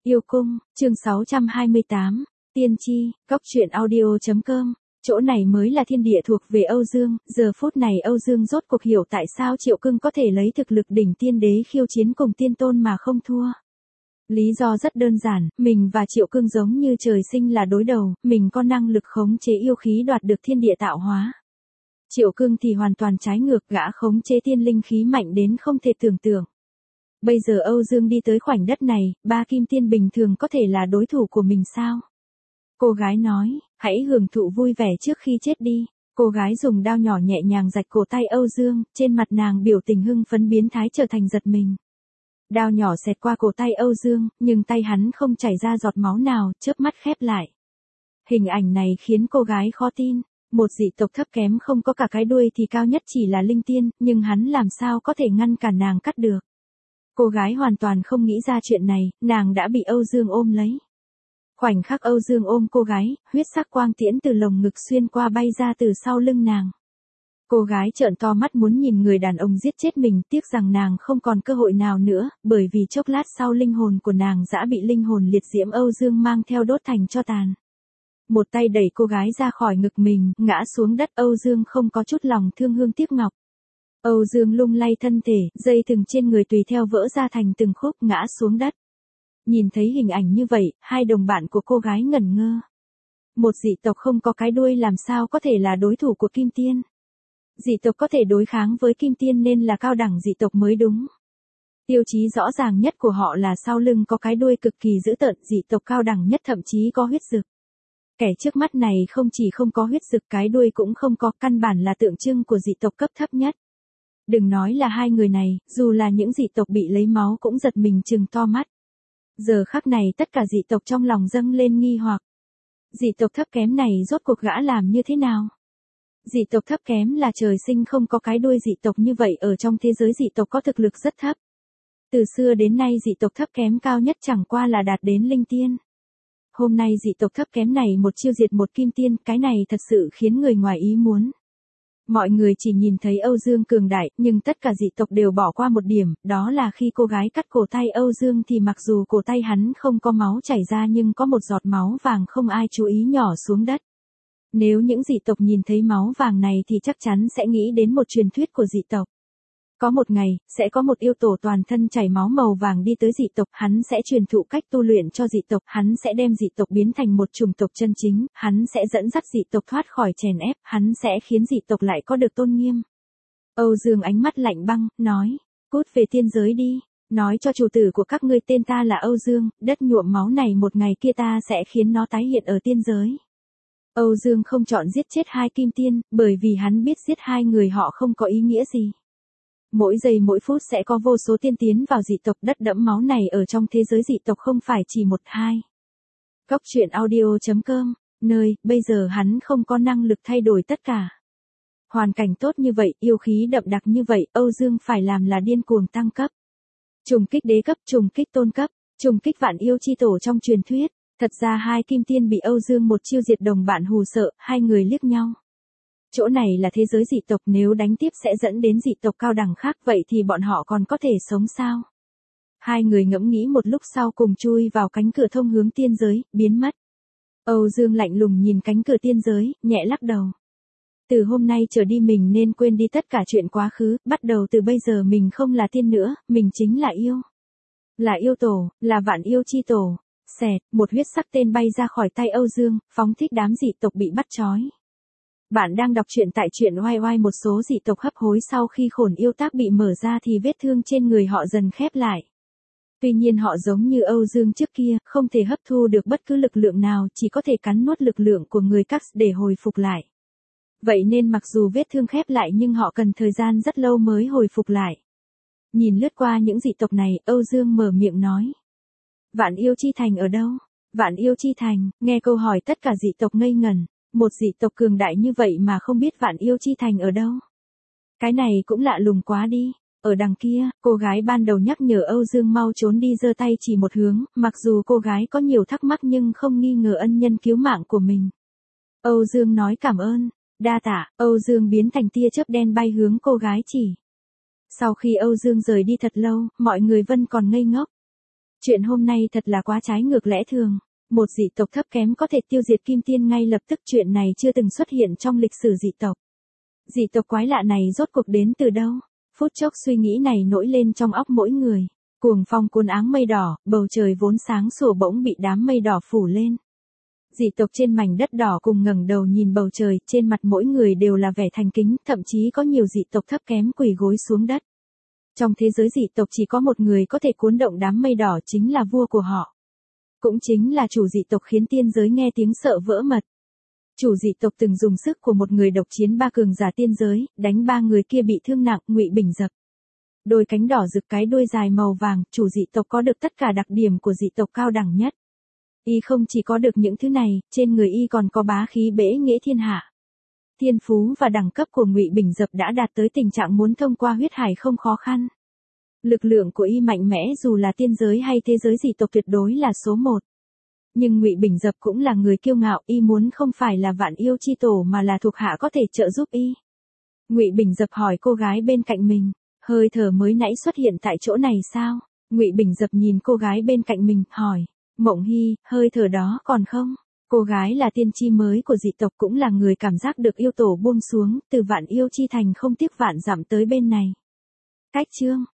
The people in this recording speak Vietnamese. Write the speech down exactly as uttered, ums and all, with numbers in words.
Yêu cung, chương sáu trăm hai mươi tám, tiên tri, góc truyện audio.com, chỗ này mới là thiên địa thuộc về Âu Dương, giờ phút này Âu Dương rốt cuộc hiểu tại sao Triệu Cưng có thể lấy thực lực đỉnh tiên đế khiêu chiến cùng tiên tôn mà không thua. Lý do rất đơn giản, mình và Triệu Cưng giống như trời sinh là đối đầu, mình có năng lực khống chế yêu khí đoạt được thiên địa tạo hóa. Triệu Cưng thì hoàn toàn trái ngược, gã khống chế tiên linh khí mạnh đến không thể tưởng tượng. Bây giờ Âu Dương đi tới khoảnh đất này, ba kim tiên bình thường có thể là đối thủ của mình sao? Cô gái nói, hãy hưởng thụ vui vẻ trước khi chết đi. Cô gái dùng đao nhỏ nhẹ nhàng rạch cổ tay Âu Dương, trên mặt nàng biểu tình hưng phấn biến thái trở thành giật mình. Đao nhỏ xẹt qua cổ tay Âu Dương, nhưng tay hắn không chảy ra giọt máu nào, chớp mắt khép lại. Hình ảnh này khiến cô gái khó tin. Một dị tộc thấp kém không có cả cái đuôi thì cao nhất chỉ là linh tiên, nhưng hắn làm sao có thể ngăn cản nàng cắt được. Cô gái hoàn toàn không nghĩ ra chuyện này, nàng đã bị Âu Dương ôm lấy. Khoảnh khắc Âu Dương ôm cô gái, huyết sắc quang tiễn từ lồng ngực xuyên qua bay ra từ sau lưng nàng. Cô gái trợn to mắt muốn nhìn người đàn ông giết chết mình, tiếc rằng nàng không còn cơ hội nào nữa, bởi vì chốc lát sau linh hồn của nàng đã bị linh hồn liệt diễm Âu Dương mang theo đốt thành tro tàn. Một tay đẩy cô gái ra khỏi ngực mình, ngã xuống đất. Âu Dương không có chút lòng thương hương tiếc ngọc. Âu Dương lung lay thân thể, dây thừng trên người tùy theo vỡ ra thành từng khúc ngã xuống đất. Nhìn thấy hình ảnh như vậy, hai đồng bạn của cô gái ngẩn ngơ. Một dị tộc không có cái đuôi làm sao có thể là đối thủ của Kim Tiên. Dị tộc có thể đối kháng với Kim Tiên nên là cao đẳng dị tộc mới đúng. Tiêu chí rõ ràng nhất của họ là sau lưng có cái đuôi cực kỳ dữ tợn, dị tộc cao đẳng nhất thậm chí có huyết dực. Kẻ trước mắt này không chỉ không có huyết dực, cái đuôi cũng không có, căn bản là tượng trưng của dị tộc cấp thấp nhất. Đừng nói là hai người này, dù là những dị tộc bị lấy máu cũng giật mình trừng to mắt. Giờ khắc này tất cả dị tộc trong lòng dâng lên nghi hoặc. Dị tộc thấp kém này rốt cuộc gã làm như thế nào? Dị tộc thấp kém là trời sinh không có cái đuôi, dị tộc như vậy ở trong thế giới dị tộc có thực lực rất thấp. Từ xưa đến nay dị tộc thấp kém cao nhất chẳng qua là đạt đến linh tiên. Hôm nay dị tộc thấp kém này một chiêu diệt một kim tiên, cái này thật sự khiến người ngoài ý muốn. Mọi người chỉ nhìn thấy Âu Dương cường đại, nhưng tất cả dị tộc đều bỏ qua một điểm, đó là khi cô gái cắt cổ tay Âu Dương thì mặc dù cổ tay hắn không có máu chảy ra nhưng có một giọt máu vàng không ai chú ý nhỏ xuống đất. Nếu những dị tộc nhìn thấy máu vàng này thì chắc chắn sẽ nghĩ đến một truyền thuyết của dị tộc. Có một ngày, sẽ có một yêu tổ toàn thân chảy máu màu vàng đi tới dị tộc, hắn sẽ truyền thụ cách tu luyện cho dị tộc, hắn sẽ đem dị tộc biến thành một chủng tộc chân chính, hắn sẽ dẫn dắt dị tộc thoát khỏi chèn ép, hắn sẽ khiến dị tộc lại có được tôn nghiêm. Âu Dương ánh mắt lạnh băng, nói, cút về tiên giới đi, nói cho chủ tử của các ngươi tên ta là Âu Dương, đất nhuộm máu này một ngày kia ta sẽ khiến nó tái hiện ở tiên giới. Âu Dương không chọn giết chết hai kim tiên, bởi vì hắn biết giết hai người họ không có ý nghĩa gì. Mỗi giây mỗi phút sẽ có vô số tiên tiến vào dị tộc, đất đẫm máu này ở trong thế giới dị tộc không phải chỉ một hai. Góc truyện audio.com, nơi, bây giờ hắn không có năng lực thay đổi tất cả. Hoàn cảnh tốt như vậy, yêu khí đậm đặc như vậy, Âu Dương phải làm là điên cuồng tăng cấp. Trùng kích đế cấp, trùng kích tôn cấp, trùng kích vạn yêu chi tổ trong truyền thuyết. Thật ra hai kim tiên bị Âu Dương một chiêu diệt đồng bạn hù sợ, hai người liếc nhau. Chỗ này là thế giới dị tộc, nếu đánh tiếp sẽ dẫn đến dị tộc cao đẳng khác, vậy thì bọn họ còn có thể sống sao? Hai người ngẫm nghĩ một lúc sau cùng chui vào cánh cửa thông hướng tiên giới, biến mất. Âu Dương lạnh lùng nhìn cánh cửa tiên giới, nhẹ lắc đầu. Từ hôm nay trở đi mình nên quên đi tất cả chuyện quá khứ, bắt đầu từ bây giờ mình không là tiên nữa, mình chính là yêu. Là yêu tổ, là vạn yêu chi tổ. Xẹt, một huyết sắc tên bay ra khỏi tay Âu Dương, phóng thích đám dị tộc bị bắt trói. Bạn đang đọc truyện tại truyện oai oai. Một số dị tộc hấp hối sau khi khổn yêu tác bị mở ra thì vết thương trên người họ dần khép lại. Tuy nhiên họ giống như Âu Dương trước kia, không thể hấp thu được bất cứ lực lượng nào, chỉ có thể cắn nuốt lực lượng của người Cax để hồi phục lại. Vậy nên mặc dù vết thương khép lại nhưng họ cần thời gian rất lâu mới hồi phục lại. Nhìn lướt qua những dị tộc này, Âu Dương mở miệng nói. Vạn yêu chi thành ở đâu? Vạn yêu chi thành, nghe câu hỏi tất cả dị tộc ngây ngẩn. Một dị tộc cường đại như vậy mà không biết vạn yêu chi thành ở đâu. Cái này cũng lạ lùng quá đi. Ở đằng kia, cô gái ban đầu nhắc nhở Âu Dương mau trốn đi, giơ tay chỉ một hướng, mặc dù cô gái có nhiều thắc mắc nhưng không nghi ngờ ân nhân cứu mạng của mình. Âu Dương nói cảm ơn, đa tạ, Âu Dương biến thành tia chớp đen bay hướng cô gái chỉ. Sau khi Âu Dương rời đi thật lâu, mọi người vẫn còn ngây ngốc. Chuyện hôm nay thật là quá trái ngược lẽ thường. Một dị tộc thấp kém có thể tiêu diệt Kim Tiên ngay lập tức, chuyện này chưa từng xuất hiện trong lịch sử dị tộc. Dị tộc quái lạ này rốt cuộc đến từ đâu? Phút chốc suy nghĩ này nổi lên trong óc mỗi người. Cuồng phong cuốn áng mây đỏ, bầu trời vốn sáng sủa bỗng bị đám mây đỏ phủ lên. Dị tộc trên mảnh đất đỏ cùng ngẩng đầu nhìn bầu trời, trên mặt mỗi người đều là vẻ thành kính, thậm chí có nhiều dị tộc thấp kém quỳ gối xuống đất. Trong thế giới dị tộc chỉ có một người có thể cuốn động đám mây đỏ, chính là vua của họ. Cũng chính là chủ dị tộc khiến tiên giới nghe tiếng sợ vỡ mật. Chủ dị tộc từng dùng sức của một người độc chiến ba cường giả tiên giới, đánh ba người kia bị thương nặng, Ngụy Bình Dập. Đôi cánh đỏ rực cái đuôi dài màu vàng, chủ dị tộc có được tất cả đặc điểm của dị tộc cao đẳng nhất. Y không chỉ có được những thứ này, trên người Y còn có bá khí bẽ nghĩa thiên hạ. Thiên phú và đẳng cấp của Ngụy Bình Dập đã đạt tới tình trạng muốn thông qua huyết hải không khó khăn. Lực lượng của Y mạnh mẽ, dù là tiên giới hay thế giới dị tộc tuyệt đối là số một. Nhưng Ngụy Bình Dập cũng là người kiêu ngạo, Y muốn không phải là vạn yêu chi tổ mà là thuộc hạ có thể trợ giúp Y. Ngụy Bình Dập hỏi cô gái bên cạnh mình, hơi thở mới nãy xuất hiện tại chỗ này sao? Ngụy Bình Dập nhìn cô gái bên cạnh mình, hỏi, Mộng Hy, hơi thở đó còn không? Cô gái là tiên tri mới của dị tộc, cũng là người cảm giác được yêu tổ buông xuống, từ vạn yêu chi thành không tiếc vạn dặm tới bên này. Cách chương